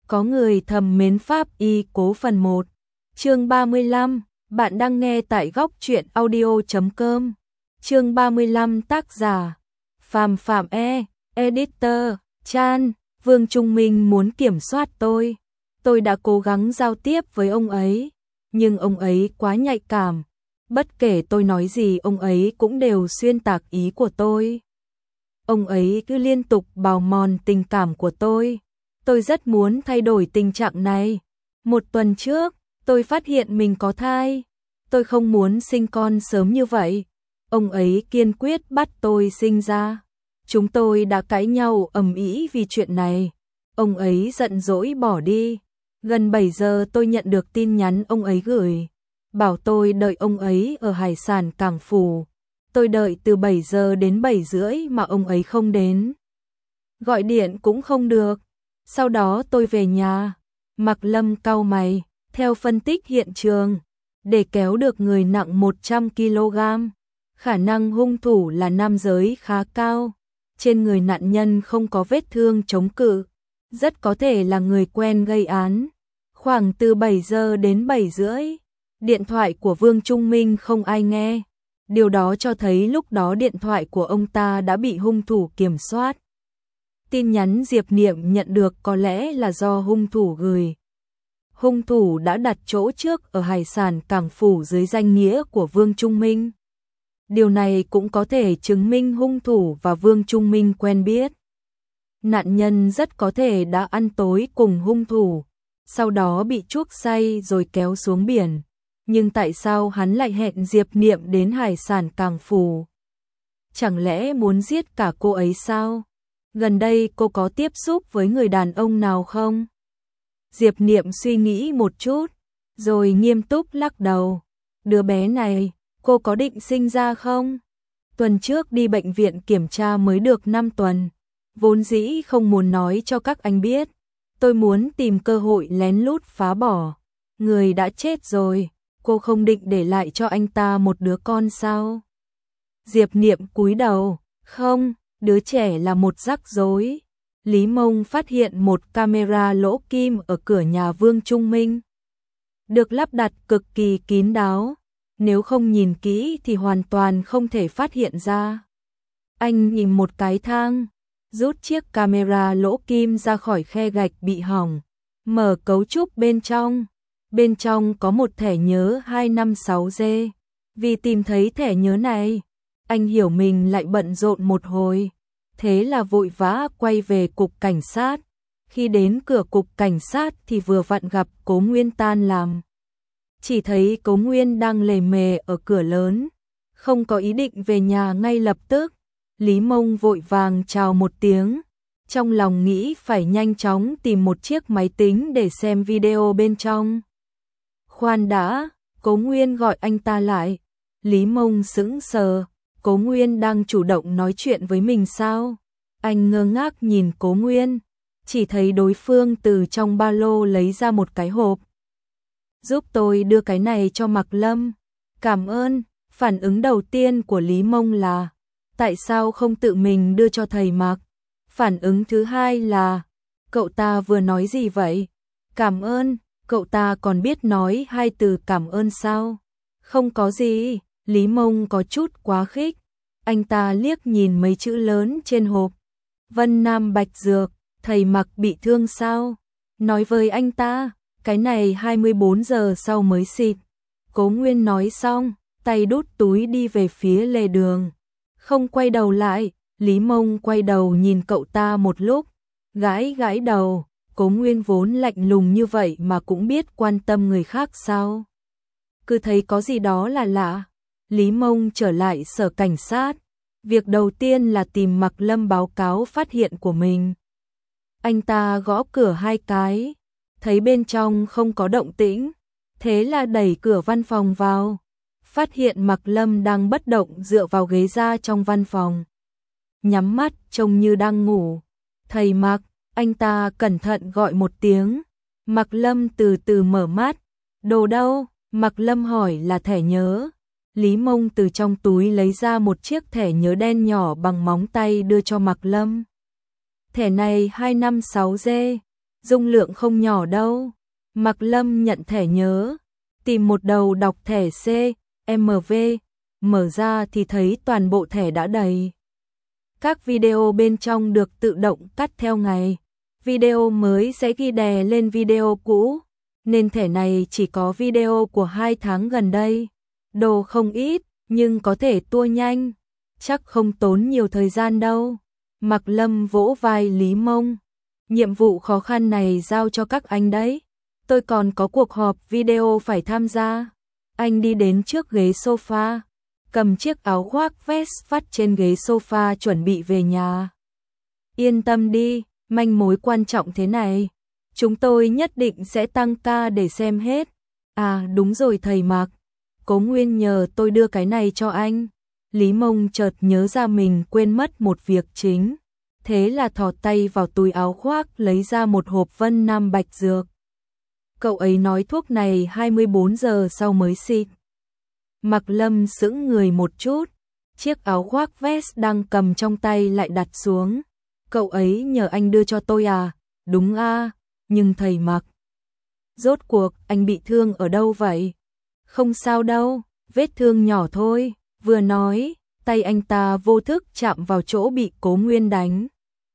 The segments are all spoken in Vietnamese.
Có người thầm mến Pháp Y Cố phần 1. Chương 35, bạn đang nghe tại góc truyện audio.com. Chương 35 tác giả Phạm Phạm Editor Chan. Vương Trung Minh muốn kiểm soát tôi. Tôi đã cố gắng giao tiếp với ông ấy, nhưng ông ấy quá nhạy cảm. Bất kể tôi nói gì ông ấy cũng đều xuyên tạc ý của tôi. Ông ấy cứ liên tục bào mòn tình cảm của tôi. Tôi rất muốn thay đổi tình trạng này. Một tuần trước, tôi phát hiện mình có thai. Tôi không muốn sinh con sớm như vậy. Ông ấy kiên quyết bắt tôi sinh ra. Chúng tôi đã cãi nhau ầm ĩ vì chuyện này. Ông ấy giận dỗi bỏ đi. Gần 7 giờ tôi nhận được tin nhắn ông ấy gửi. Bảo tôi đợi ông ấy ở hải sản Cảng Phủ. Tôi đợi từ 7 giờ đến 7 rưỡi mà ông ấy không đến. Gọi điện cũng không được. Sau đó tôi về nhà. Mạc Lâm cau mày, theo phân tích hiện trường, để kéo được người nặng 100 kg, khả năng hung thủ là nam giới khá cao. Trên người nạn nhân không có vết thương chống cự, rất có thể là người quen gây án. Khoảng từ 7 giờ đến 7 rưỡi, điện thoại của Vương Trung Minh không ai nghe. Điều đó cho thấy lúc đó điện thoại của ông ta đã bị hung thủ kiểm soát. Tin nhắn Diệp Niệm nhận được có lẽ là do hung thủ gửi. Hung thủ đã đặt chỗ trước ở hải sản Cảng Phủ dưới danh nghĩa của Vương Trung Minh. Điều này cũng có thể chứng minh hung thủ và Vương Trung Minh quen biết. Nạn nhân rất có thể đã ăn tối cùng hung thủ, sau đó bị chuốc say rồi kéo xuống biển. Nhưng tại sao hắn lại hẹn Diệp Niệm đến hải sản Cảng Phủ? Chẳng lẽ muốn giết cả cô ấy sao? Gần đây cô có tiếp xúc với người đàn ông nào không? Diệp Niệm suy nghĩ một chút, rồi nghiêm túc lắc đầu. Đứa bé này, cô có định sinh ra không? Tuần trước đi bệnh viện kiểm tra mới được 5 tuần. Vốn dĩ không muốn nói cho các anh biết. Tôi muốn tìm cơ hội lén lút phá bỏ. Người đã chết rồi, cô không định để lại cho anh ta một đứa con sao? Diệp Niệm cúi đầu, không. Đứa trẻ là một rắc rối. Lý Mông phát hiện một camera lỗ kim ở cửa nhà Vương Trung Minh. Được lắp đặt cực kỳ kín đáo. Nếu không nhìn kỹ thì hoàn toàn không thể phát hiện ra. Anh nhìn một cái thang, rút chiếc camera lỗ kim ra khỏi khe gạch bị hỏng, mở cấu trúc bên trong. Bên trong có một thẻ nhớ 256G. Vì tìm thấy thẻ nhớ này, anh hiểu mình lại bận rộn một hồi. Thế là vội vã quay về cục cảnh sát. Khi đến cửa cục cảnh sát thì vừa vặn gặp Cố Nguyên tan làm. Chỉ thấy Cố Nguyên đang lề mề ở cửa lớn, không có ý định về nhà ngay lập tức. Lý Mông vội vàng chào một tiếng, trong lòng nghĩ phải nhanh chóng tìm một chiếc máy tính để xem video bên trong. Khoan đã, Cố Nguyên gọi anh ta lại. Lý Mông sững sờ. Cố Nguyên đang chủ động nói chuyện với mình sao? Anh ngơ ngác nhìn Cố Nguyên, chỉ thấy đối phương từ trong ba lô lấy ra một cái hộp. Giúp tôi đưa cái này cho Mạc Lâm. Cảm ơn. Phản ứng đầu tiên của Lý Mông là tại sao không tự mình đưa cho thầy Mạc? Phản ứng thứ hai là cậu ta vừa nói gì vậy? Cảm ơn. Cậu ta còn biết nói 2 từ cảm ơn sao? Không có gì. Lý Mông có chút quá khích. Anh ta liếc nhìn mấy chữ lớn trên hộp. Vân Nam Bạch Dược, thầy Mạc bị thương sao? Nói với anh ta, cái này 24 giờ sau mới xịt. Cố Nguyên nói xong, tay đút túi đi về phía lề đường. Không quay đầu lại, Lý Mông quay đầu nhìn cậu ta một lúc, gãi gãi đầu. Cố Nguyên vốn lạnh lùng như vậy mà cũng biết quan tâm người khác sao? Cứ thấy có gì đó là lạ. Lý Mông trở lại sở cảnh sát. Việc đầu tiên là tìm Mạc Lâm báo cáo phát hiện của mình. Anh ta gõ cửa 2 cái, thấy bên trong không có động tĩnh, thế là đẩy cửa văn phòng vào. Phát hiện Mạc Lâm đang bất động dựa vào ghế da trong văn phòng. Nhắm mắt trông như đang ngủ. Thầy Mạc, anh ta cẩn thận gọi một tiếng. Mạc Lâm từ từ mở mắt. Đồ đâu? Mạc Lâm hỏi là thẻ nhớ. Lý Mông từ trong túi lấy ra một chiếc thẻ nhớ đen nhỏ bằng móng tay đưa cho Mạc Lâm. Thẻ này 256G, dung lượng không nhỏ đâu. Mạc Lâm nhận thẻ nhớ, tìm một đầu đọc thẻ CMV, mở ra thì thấy toàn bộ thẻ đã đầy. Các video bên trong được tự động cắt theo ngày. Video mới sẽ ghi đè lên video cũ, nên thẻ này chỉ có video của 2 tháng gần đây. Đồ không ít, nhưng có thể tua nhanh, chắc không tốn nhiều thời gian đâu. Mạc Lâm vỗ vai Lý Mông. Nhiệm vụ khó khăn này giao cho các anh đấy. Tôi còn có cuộc họp video phải tham gia. Anh đi đến trước ghế sofa, cầm chiếc áo khoác vest vắt trên ghế sofa chuẩn bị về nhà. Yên tâm đi, manh mối quan trọng thế này, chúng tôi nhất định sẽ tăng ca để xem hết. À đúng rồi thầy Mạc, Cố Nguyên nhờ tôi đưa cái này cho anh. Lý Mông chợt nhớ ra mình quên mất một việc chính. Thế là thò tay vào túi áo khoác lấy ra một hộp Vân Nam Bạch Dược. Cậu ấy nói thuốc này 24 giờ sau mới xịt. Mạc Lâm sững người một chút, chiếc áo khoác vest đang cầm trong tay lại đặt xuống. Cậu ấy nhờ anh đưa cho tôi à? Đúng à, nhưng thầy Mạc, rốt cuộc anh bị thương ở đâu vậy? Không sao đâu, vết thương nhỏ thôi. Vừa nói, tay anh ta vô thức chạm vào chỗ bị Cố Nguyên đánh.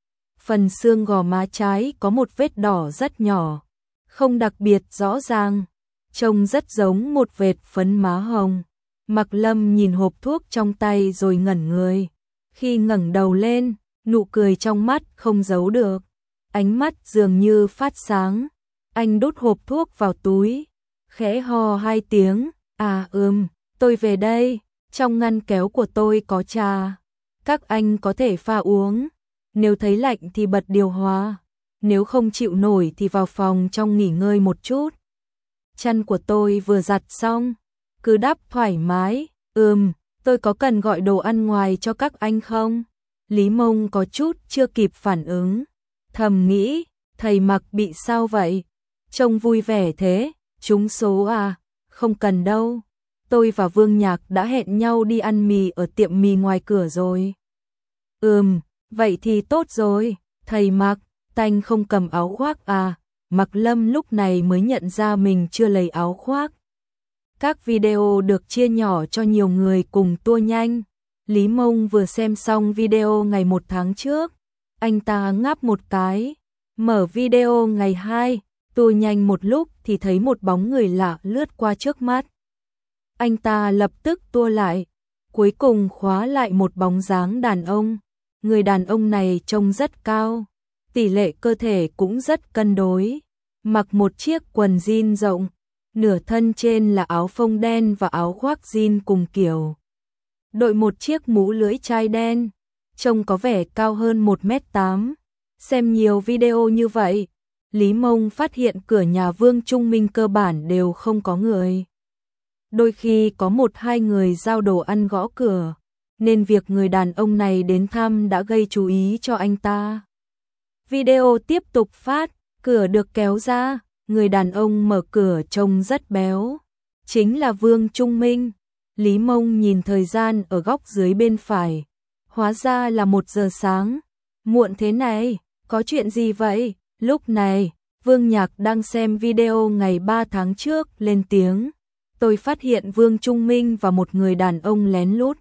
Phần xương gò má trái có một vết đỏ rất nhỏ, không đặc biệt rõ ràng, trông rất giống một vệt phấn má hồng. Mạc Lâm nhìn hộp thuốc trong tay rồi ngẩn người. Khi ngẩng đầu lên, nụ cười trong mắt không giấu được. Ánh mắt dường như phát sáng. Anh đút hộp thuốc vào túi, khẽ ho 2 tiếng. À tôi về đây, trong ngăn kéo của tôi có trà. Các anh có thể pha uống. Nếu thấy lạnh thì bật điều hòa. Nếu không chịu nổi thì vào phòng trong nghỉ ngơi một chút. Chăn của tôi vừa giặt xong, cứ đắp thoải mái. Tôi có cần gọi đồ ăn ngoài cho các anh không? Lý Mông có chút chưa kịp phản ứng, thầm nghĩ, thầy Mạc bị sao vậy? Trông vui vẻ thế, trúng số à? Không cần đâu, tôi và Vương Nhạc đã hẹn nhau đi ăn mì ở tiệm mì ngoài cửa rồi. Vậy thì tốt rồi, thầy Mạc, tanh không cầm áo khoác à? Mạc Lâm lúc này mới nhận ra mình chưa lấy áo khoác. Các video được chia nhỏ cho nhiều người cùng tua nhanh. Lý Mông vừa xem xong video ngày 1 tháng trước, anh ta ngáp một cái, mở video ngày 2, tua nhanh một lúc thì thấy một bóng người lạ lướt qua trước mắt. Anh ta lập tức tua lại, cuối cùng khóa lại một bóng dáng đàn ông. Người đàn ông này trông rất cao, tỷ lệ cơ thể cũng rất cân đối, mặc một chiếc quần jean rộng, nửa thân trên là áo phông đen và áo khoác jean cùng kiểu. Đội một chiếc mũ lưỡi chai đen, trông có vẻ cao hơn 1m8. Xem nhiều video như vậy, Lý Mông phát hiện cửa nhà Vương Trung Minh cơ bản đều không có người. Đôi khi có 1-2 người giao đồ ăn gõ cửa, nên việc người đàn ông này đến thăm đã gây chú ý cho anh ta. Video tiếp tục phát, cửa được kéo ra, người đàn ông mở cửa trông rất béo, chính là Vương Trung Minh. Lý Mông nhìn thời gian ở góc dưới bên phải, hóa ra là 1 giờ sáng. Muộn thế này, có chuyện gì vậy? Lúc này, Vương Nhạc đang xem video ngày 3 tháng trước lên tiếng. Tôi phát hiện Vương Trung Minh và một người đàn ông lén lút.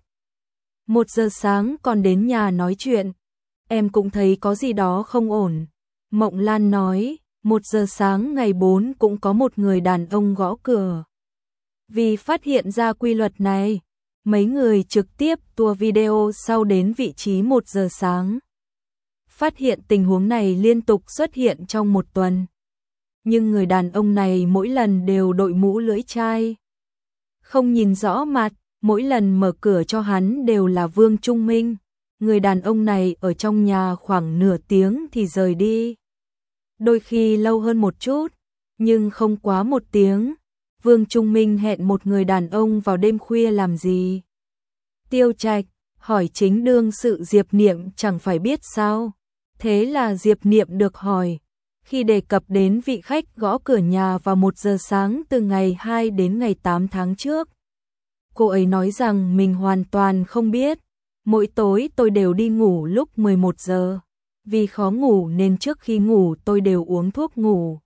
1 giờ sáng còn đến nhà nói chuyện. Em cũng thấy có gì đó không ổn. Mộng Lan nói, 1 giờ sáng ngày 4 cũng có một người đàn ông gõ cửa. Vì phát hiện ra quy luật này, mấy người trực tiếp tua video sau đến vị trí 1 giờ sáng. Phát hiện tình huống này liên tục xuất hiện trong 1 tuần. Nhưng người đàn ông này mỗi lần đều đội mũ lưỡi chai. Không nhìn rõ mặt, mỗi lần mở cửa cho hắn đều là Vương Trung Minh. Người đàn ông này ở trong nhà khoảng nửa tiếng thì rời đi. Đôi khi lâu hơn một chút, nhưng không quá 1 tiếng. Vương Trung Minh hẹn một người đàn ông vào đêm khuya làm gì? Tiêu Trạch hỏi chính đương sự Diệp Niệm chẳng phải biết sao. Thế là Diệp Niệm được hỏi. Khi đề cập đến vị khách gõ cửa nhà vào 1 giờ sáng từ ngày 2 đến ngày 8 tháng trước, cô ấy nói rằng mình hoàn toàn không biết. Mỗi tối tôi đều đi ngủ lúc 11 giờ. vì khó ngủ nên trước khi ngủ tôi đều uống thuốc ngủ.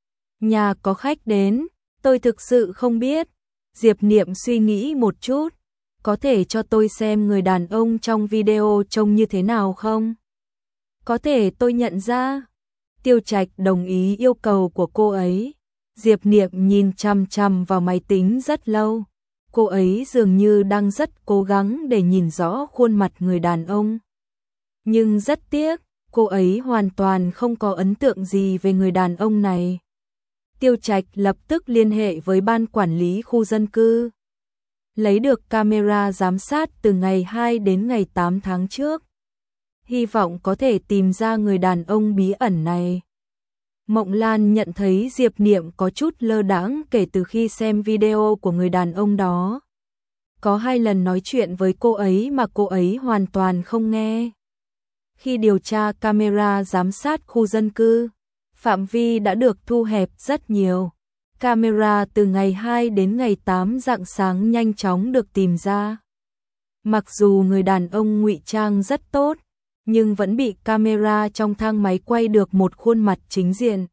Nhà có khách đến, tôi thực sự không biết. Diệp Niệm suy nghĩ một chút, có thể cho tôi xem người đàn ông trong video trông như thế nào không? Có thể tôi nhận ra. Tiêu Trạch đồng ý yêu cầu của cô ấy. Diệp Niệm nhìn chằm chằm vào máy tính rất lâu. Cô ấy dường như đang rất cố gắng để nhìn rõ khuôn mặt người đàn ông. Nhưng rất tiếc, cô ấy hoàn toàn không có ấn tượng gì về người đàn ông này. Tiêu Trạch lập tức liên hệ với ban quản lý khu dân cư. Lấy được camera giám sát từ ngày 2 đến ngày 8 tháng trước. Hy vọng có thể tìm ra người đàn ông bí ẩn này. Mộng Lan nhận thấy Diệp Niệm có chút lơ đãng kể từ khi xem video của người đàn ông đó. Có 2 lần nói chuyện với cô ấy mà cô ấy hoàn toàn không nghe. Khi điều tra camera giám sát khu dân cư, phạm vi đã được thu hẹp rất nhiều. Camera từ ngày 2 đến ngày 8 rạng sáng nhanh chóng được tìm ra. Mặc dù người đàn ông ngụy trang rất tốt, nhưng vẫn bị camera trong thang máy quay được một khuôn mặt chính diện.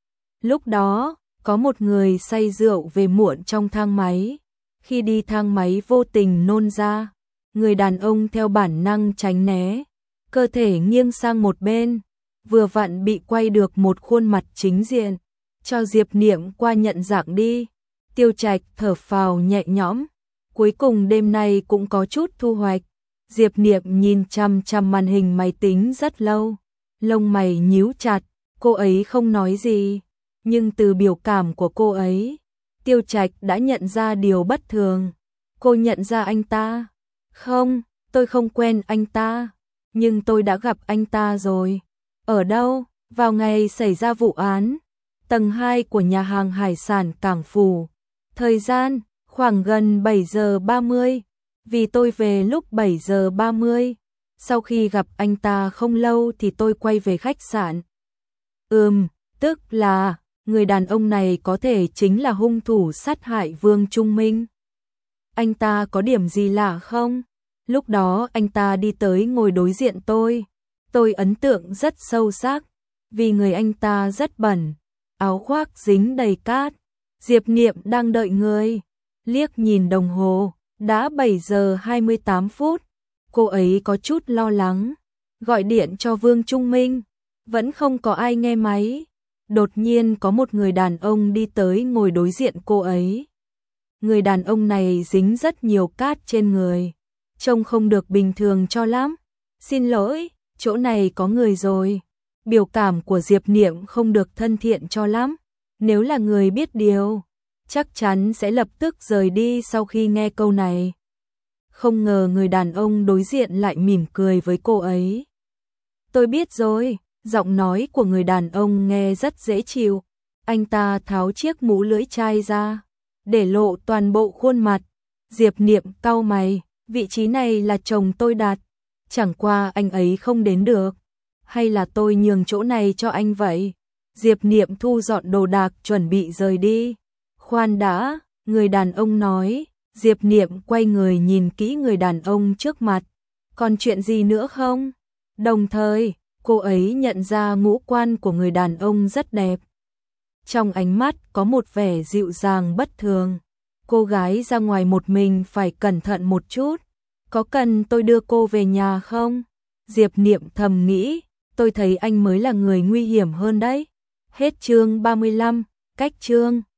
Lúc đó, có một người say rượu về muộn trong thang máy. Khi đi thang máy vô tình nôn ra, người đàn ông theo bản năng tránh né, cơ thể nghiêng sang một bên, vừa vặn bị quay được một khuôn mặt chính diện. Cho Diệp Niệm qua nhận dạng đi. Tiêu Trạch thở phào nhẹ nhõm. Cuối cùng đêm nay cũng có chút thu hoạch. Diệp Niệm nhìn chằm chằm màn hình máy tính rất lâu. Lông mày nhíu chặt. Cô ấy không nói gì. Nhưng từ biểu cảm của cô ấy, Tiêu Trạch đã nhận ra điều bất thường. Cô nhận ra anh ta? Không, tôi không quen anh ta. Nhưng tôi đã gặp anh ta rồi. Ở đâu? Vào ngày xảy ra vụ án. Tầng 2 của nhà hàng hải sản Cảng Phủ. Thời gian, khoảng gần 7 giờ 30. Vì tôi về lúc 7 giờ 30. Sau khi gặp anh ta không lâu thì tôi quay về khách sạn. Tức là, người đàn ông này có thể chính là hung thủ sát hại Vương Trung Minh. Anh ta có điểm gì lạ không? Lúc đó anh ta đi tới ngồi đối diện tôi. Tôi ấn tượng rất sâu sắc, vì người anh ta rất bẩn. Áo khoác dính đầy cát. Diệp Niệm đang đợi người. Liếc nhìn đồng hồ, đã 7 giờ 28 phút. Cô ấy có chút lo lắng. Gọi điện cho Vương Trung Minh. Vẫn không có ai nghe máy. Đột nhiên có một người đàn ông đi tới ngồi đối diện cô ấy. Người đàn ông này dính rất nhiều cát trên người. Trông không được bình thường cho lắm. Xin lỗi, chỗ này có người rồi. Biểu cảm của Diệp Niệm không được thân thiện cho lắm. Nếu là người biết điều, chắc chắn sẽ lập tức rời đi sau khi nghe câu này. Không ngờ người đàn ông đối diện lại mỉm cười với cô ấy. Tôi biết rồi, giọng nói của người đàn ông nghe rất dễ chịu. Anh ta tháo chiếc mũ lưỡi chai ra, để lộ toàn bộ khuôn mặt. Diệp Niệm cau mày, vị trí này là chồng tôi đặt. Chẳng qua anh ấy không đến được. Hay là tôi nhường chỗ này cho anh vậy? Diệp Niệm thu dọn đồ đạc chuẩn bị rời đi. Khoan đã, người đàn ông nói. Diệp Niệm quay người nhìn kỹ người đàn ông trước mặt. Còn chuyện gì nữa không? Đồng thời, cô ấy nhận ra ngũ quan của người đàn ông rất đẹp. Trong ánh mắt có một vẻ dịu dàng bất thường. Cô gái ra ngoài một mình phải cẩn thận một chút. Có cần tôi đưa cô về nhà không? Diệp Niệm thầm nghĩ. Tôi thấy anh mới là người nguy hiểm hơn đấy. Hết chương 35, cách chương